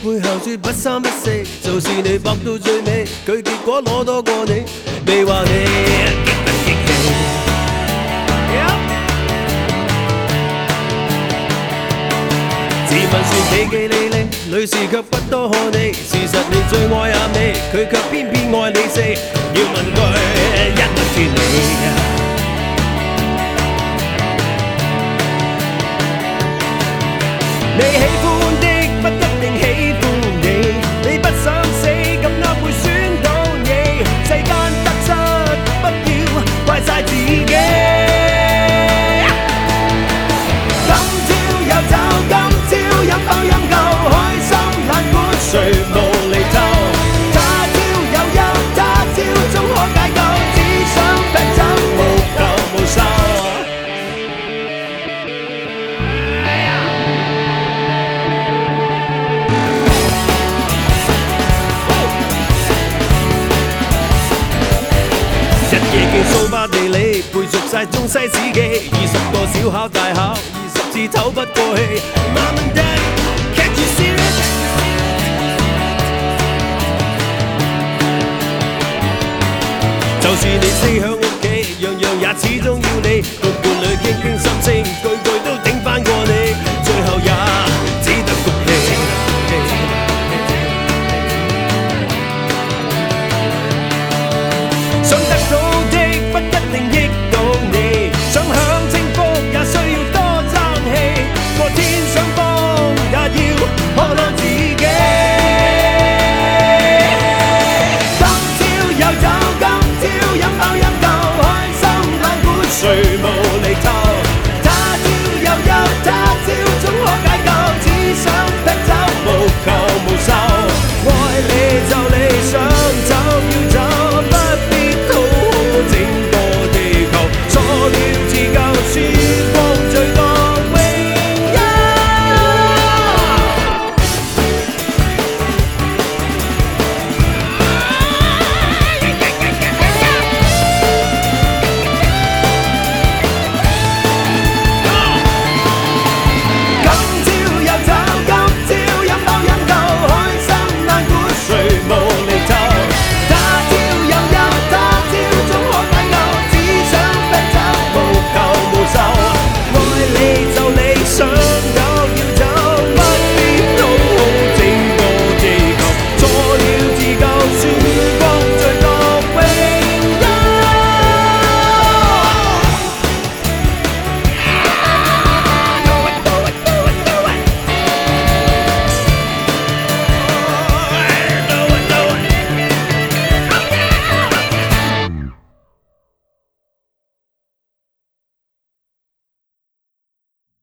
背後說不三不四，就是你搏到最尾，佢結果攞多過你，你話你激不激氣？自問算企企理理，女士卻不多可你，事實你最愛阿美，佢卻偏偏愛你四，要問佢一不斷你。你喜歡的不一定喜歡你，你不想死咁啱會選到你，世間得失不要怪晒自己。今朝有酒，今朝飲飽飲夠，開心難管誰無厘頭。他朝有憂，他朝終可解救，只想病走無求無愁。數百地理，背熟晒中西史記，20個小考大考，20次唞不過氣。Mom and Dad, can't you see it？ 就是你四向